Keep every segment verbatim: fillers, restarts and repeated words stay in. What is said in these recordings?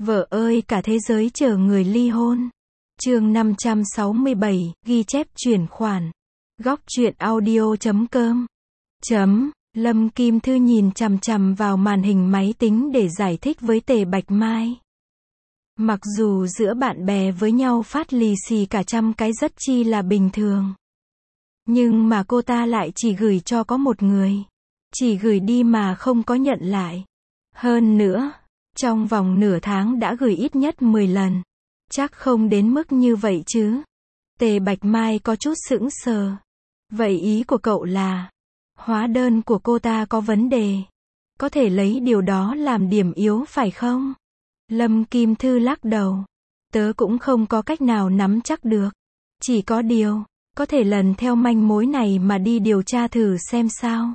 Vợ ơi cả thế giới chờ người ly hôn. Chương năm trăm sáu mươi bảy, ghi chép chuyển khoản. Góc truyện audio chấm com. Chấm, Lâm Kim Thư nhìn chằm chằm vào màn hình máy tính để giải thích với Tề Bạch Mai. Mặc dù giữa bạn bè với nhau phát lì xì cả trăm cái rất chi là bình thường. Nhưng mà cô ta lại chỉ gửi cho có một người. Chỉ gửi đi mà không có nhận lại. Hơn nữa, trong vòng nửa tháng đã gửi ít nhất mười lần. Chắc không đến mức như vậy chứ. Tề Bạch Mai có chút sững sờ. Vậy ý của cậu là, hóa đơn của cô ta có vấn đề. Có thể lấy điều đó làm điểm yếu phải không? Lâm Kim Thư lắc đầu. Tớ cũng không có cách nào nắm chắc được. Chỉ có điều, có thể lần theo manh mối này mà đi điều tra thử xem sao.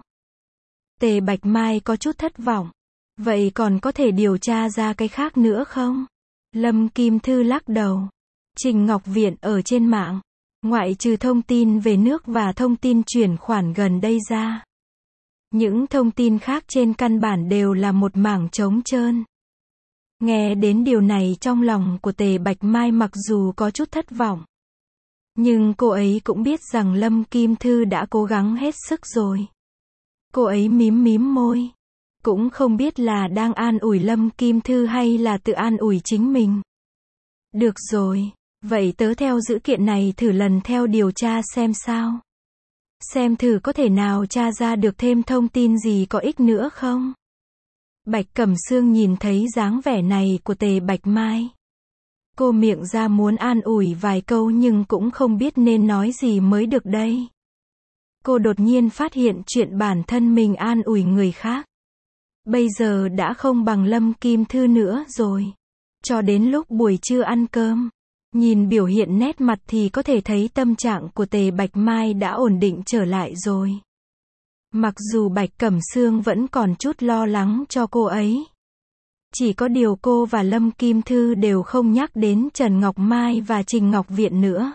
Tề Bạch Mai có chút thất vọng. Vậy còn có thể điều tra ra cái khác nữa không? Lâm Kim Thư lắc đầu. Trình Ngọc Viện ở trên mạng. Ngoại trừ thông tin về nước và thông tin chuyển khoản gần đây ra. Những thông tin khác trên căn bản đều là một mảng trống trơn. Nghe đến điều này trong lòng của Tề Bạch Mai mặc dù có chút thất vọng. Nhưng cô ấy cũng biết rằng Lâm Kim Thư đã cố gắng hết sức rồi. Cô ấy mím mím môi. Cũng không biết là đang an ủi Lâm Kim Thư hay là tự an ủi chính mình. Được rồi, vậy tớ theo dữ kiện này thử lần theo điều tra xem sao. Xem thử có thể nào tra ra được thêm thông tin gì có ích nữa không? Bạch Cẩm Sương nhìn thấy dáng vẻ này của Tề Bạch Mai. Cô miệng ra muốn an ủi vài câu nhưng cũng không biết nên nói gì mới được đây. Cô đột nhiên phát hiện chuyện bản thân mình an ủi người khác. Bây giờ đã không bằng Lâm Kim Thư nữa rồi. Cho đến lúc buổi trưa ăn cơm, nhìn biểu hiện nét mặt thì có thể thấy tâm trạng của Tề Bạch Mai đã ổn định trở lại rồi. Mặc dù Bạch Cẩm Sương vẫn còn chút lo lắng cho cô ấy. Chỉ có điều cô và Lâm Kim Thư đều không nhắc đến Trần Ngọc Mai và Trình Ngọc Viện nữa.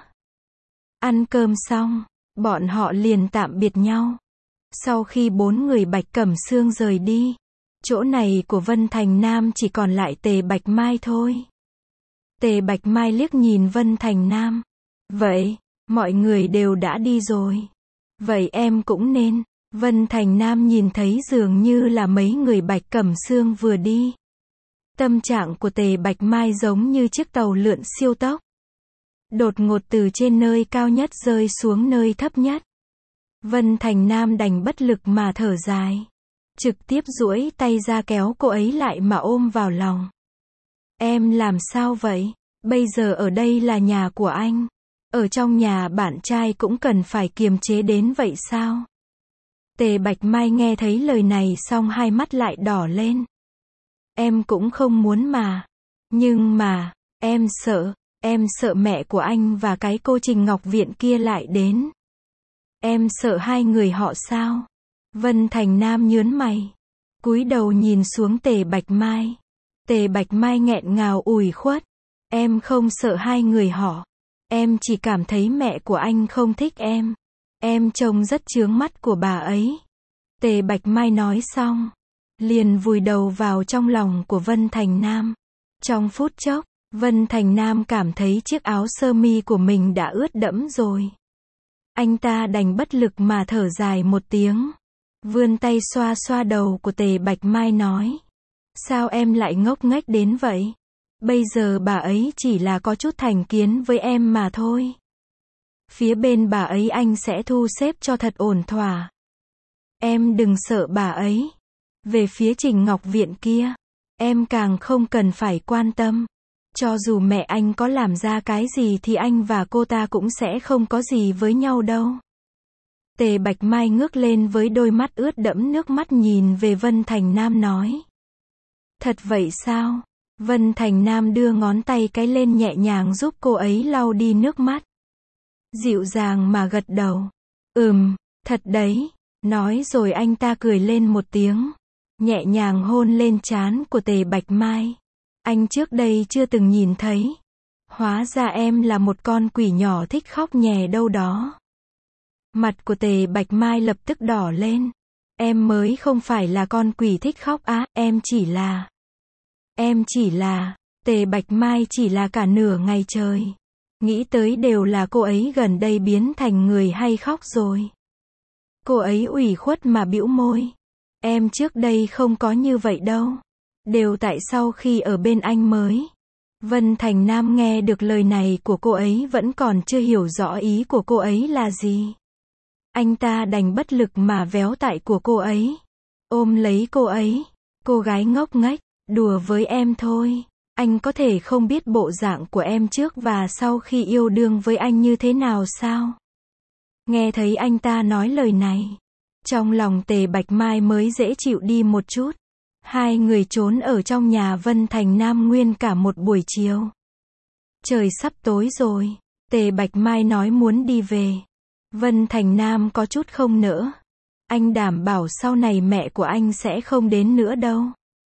Ăn cơm xong, bọn họ liền tạm biệt nhau. Sau khi bốn người Bạch Cẩm Sương rời đi, chỗ này của Vân Thành Nam chỉ còn lại Tề Bạch Mai thôi. Tề Bạch Mai liếc nhìn Vân Thành Nam. Vậy, mọi người đều đã đi rồi. Vậy em cũng nên. Vân Thành Nam nhìn thấy dường như là mấy người Bạch Cẩm Sương vừa đi. Tâm trạng của Tề Bạch Mai giống như chiếc tàu lượn siêu tốc. Đột ngột từ trên nơi cao nhất rơi xuống nơi thấp nhất. Vân Thành Nam đành bất lực mà thở dài. Trực tiếp duỗi tay ra kéo cô ấy lại mà ôm vào lòng. Em làm sao vậy? Bây giờ ở đây là nhà của anh. Ở trong nhà bạn trai cũng cần phải kiềm chế đến vậy sao? Tề Bạch Mai nghe thấy lời này xong hai mắt lại đỏ lên. Em cũng không muốn mà. Nhưng mà, em sợ, em sợ mẹ của anh và cái cô Trình Ngọc Viện kia lại đến. Em sợ hai người họ sao? Vân Thành Nam nhớn mày. Cúi đầu nhìn xuống Tề Bạch Mai. Tề Bạch Mai nghẹn ngào ủy khuất. Em không sợ hai người họ. Em chỉ cảm thấy mẹ của anh không thích em. Em trông rất chướng mắt của bà ấy. Tề Bạch Mai nói xong, liền vùi đầu vào trong lòng của Vân Thành Nam. Trong phút chốc, Vân Thành Nam cảm thấy chiếc áo sơ mi của mình đã ướt đẫm rồi. Anh ta đành bất lực mà thở dài một tiếng. Vươn tay xoa xoa đầu của Tề Bạch Mai nói. Sao em lại ngốc nghếch đến vậy? Bây giờ bà ấy chỉ là có chút thành kiến với em mà thôi. Phía bên bà ấy anh sẽ thu xếp cho thật ổn thỏa. Em đừng sợ bà ấy. Về phía Trình Ngọc Viện kia, em càng không cần phải quan tâm. Cho dù mẹ anh có làm ra cái gì thì anh và cô ta cũng sẽ không có gì với nhau đâu. Tề Bạch Mai ngước lên với đôi mắt ướt đẫm nước mắt nhìn về Vân Thành Nam nói. Thật vậy sao? Vân Thành Nam đưa ngón tay cái lên nhẹ nhàng giúp cô ấy lau đi nước mắt. Dịu dàng mà gật đầu. Ừm, thật đấy. Nói rồi anh ta cười lên một tiếng. Nhẹ nhàng hôn lên trán của Tề Bạch Mai. Anh trước đây chưa từng nhìn thấy. Hóa ra em là một con quỷ nhỏ thích khóc nhè đâu đó. Mặt của Tề Bạch Mai lập tức đỏ lên. Em mới không phải là con quỷ thích khóc á, em chỉ là... Em chỉ là... Tề Bạch Mai chỉ là cả nửa ngày trời. Nghĩ tới đều là cô ấy gần đây biến thành người hay khóc rồi. Cô ấy ủy khuất mà bĩu môi. Em trước đây không có như vậy đâu. Đều tại sau khi ở bên anh mới. Vân Thành Nam nghe được lời này của cô ấy vẫn còn chưa hiểu rõ ý của cô ấy là gì. Anh ta đành bất lực mà véo tại của cô ấy. Ôm lấy cô ấy. Cô gái ngốc nghếch, đùa với em thôi. Anh có thể không biết bộ dạng của em trước và sau khi yêu đương với anh như thế nào sao? Nghe thấy anh ta nói lời này. Trong lòng Tề Bạch Mai mới dễ chịu đi một chút. Hai người trốn ở trong nhà Vân Thành Nam nguyên cả một buổi chiều. Trời sắp tối rồi. Tề Bạch Mai nói muốn đi về. Vân Thành Nam có chút không nỡ. Anh đảm bảo sau này mẹ của anh sẽ không đến nữa đâu.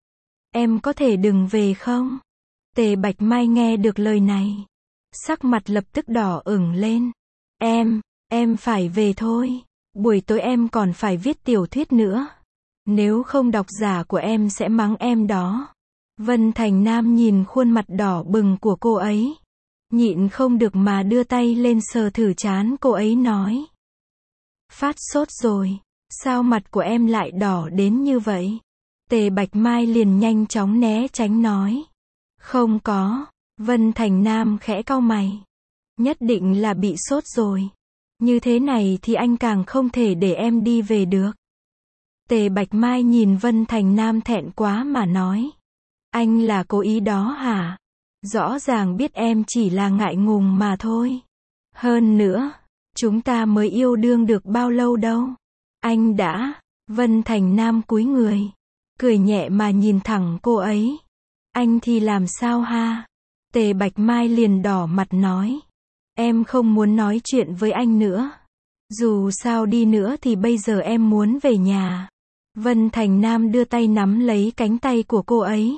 Em có thể đừng về không? Tề Bạch Mai nghe được lời này. Sắc mặt lập tức đỏ ửng lên. Em, em phải về thôi. Buổi tối em còn phải viết tiểu thuyết nữa. Nếu không độc giả của em sẽ mắng em đó. Vân Thành Nam nhìn khuôn mặt đỏ bừng của cô ấy. Nhịn không được mà đưa tay lên sờ thử trán cô ấy nói. Phát sốt rồi. Sao mặt của em lại đỏ đến như vậy? Tề Bạch Mai liền nhanh chóng né tránh nói. Không có. Vân Thành Nam khẽ cau mày. Nhất định là bị sốt rồi. Như thế này thì anh càng không thể để em đi về được. Tề Bạch Mai nhìn Vân Thành Nam thẹn quá mà nói. Anh là cố ý đó hả? Rõ ràng biết em chỉ là ngại ngùng mà thôi. Hơn nữa, chúng ta mới yêu đương được bao lâu đâu. Anh đã. Vân Thành Nam cúi người. Cười nhẹ mà nhìn thẳng cô ấy. Anh thì làm sao ha? Tề Bạch Mai liền đỏ mặt nói. Em không muốn nói chuyện với anh nữa. Dù sao đi nữa thì bây giờ em muốn về nhà. Vân Thành Nam đưa tay nắm lấy cánh tay của cô ấy.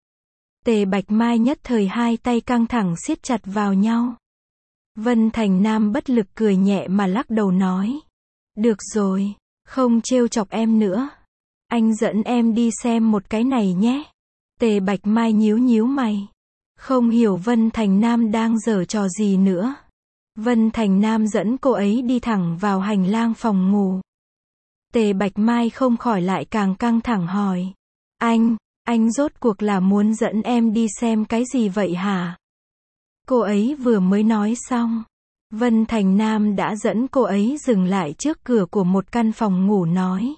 Tề Bạch Mai nhất thời hai tay căng thẳng siết chặt vào nhau. Vân Thành Nam bất lực cười nhẹ mà lắc đầu nói. Được rồi, không trêu chọc em nữa. Anh dẫn em đi xem một cái này nhé. Tề Bạch Mai nhíu nhíu mày. Không hiểu Vân Thành Nam đang giở trò gì nữa. Vân Thành Nam dẫn cô ấy đi thẳng vào hành lang phòng ngủ. Tề Bạch Mai không khỏi lại càng căng thẳng hỏi. Anh, anh rốt cuộc là muốn dẫn em đi xem cái gì vậy hả? Cô ấy vừa mới nói xong. Vân Thành Nam đã dẫn cô ấy dừng lại trước cửa của một căn phòng ngủ nói.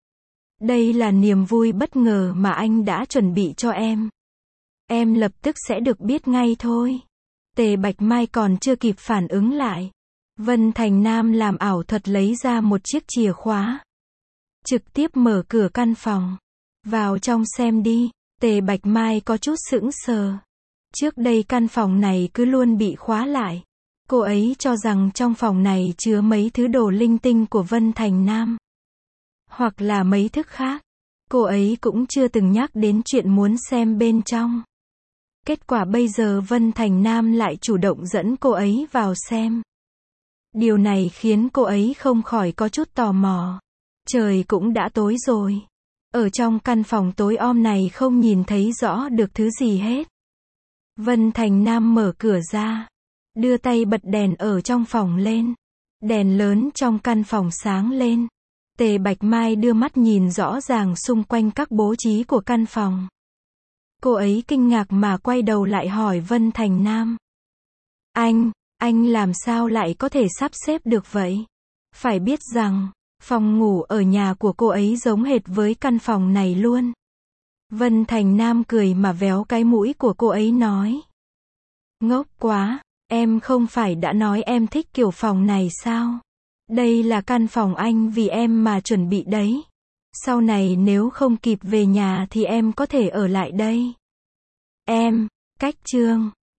Đây là niềm vui bất ngờ mà anh đã chuẩn bị cho em. Em lập tức sẽ được biết ngay thôi. Tề Bạch Mai còn chưa kịp phản ứng lại. Vân Thành Nam làm ảo thuật lấy ra một chiếc chìa khóa. Trực tiếp mở cửa căn phòng. Vào trong xem đi. Tề Bạch Mai có chút sững sờ. Trước đây căn phòng này cứ luôn bị khóa lại. Cô ấy cho rằng trong phòng này chứa mấy thứ đồ linh tinh của Vân Thành Nam. Hoặc là mấy thức khác. Cô ấy cũng chưa từng nhắc đến chuyện muốn xem bên trong. Kết quả bây giờ Vân Thành Nam lại chủ động dẫn cô ấy vào xem. Điều này khiến cô ấy không khỏi có chút tò mò. Trời cũng đã tối rồi. Ở trong căn phòng tối om này không nhìn thấy rõ được thứ gì hết. Vân Thành Nam mở cửa ra. Đưa tay bật đèn ở trong phòng lên. Đèn lớn trong căn phòng sáng lên. Tề Bạch Mai đưa mắt nhìn rõ ràng xung quanh các bố trí của căn phòng. Cô ấy kinh ngạc mà quay đầu lại hỏi Vân Thành Nam. Anh, anh làm sao lại có thể sắp xếp được vậy? Phải biết rằng, phòng ngủ ở nhà của cô ấy giống hệt với căn phòng này luôn. Vân Thành Nam cười mà véo cái mũi của cô ấy nói. Ngốc quá, em không phải đã nói em thích kiểu phòng này sao? Đây là căn phòng anh vì em mà chuẩn bị đấy. Sau này nếu không kịp về nhà thì em có thể ở lại đây. Em, cách chương.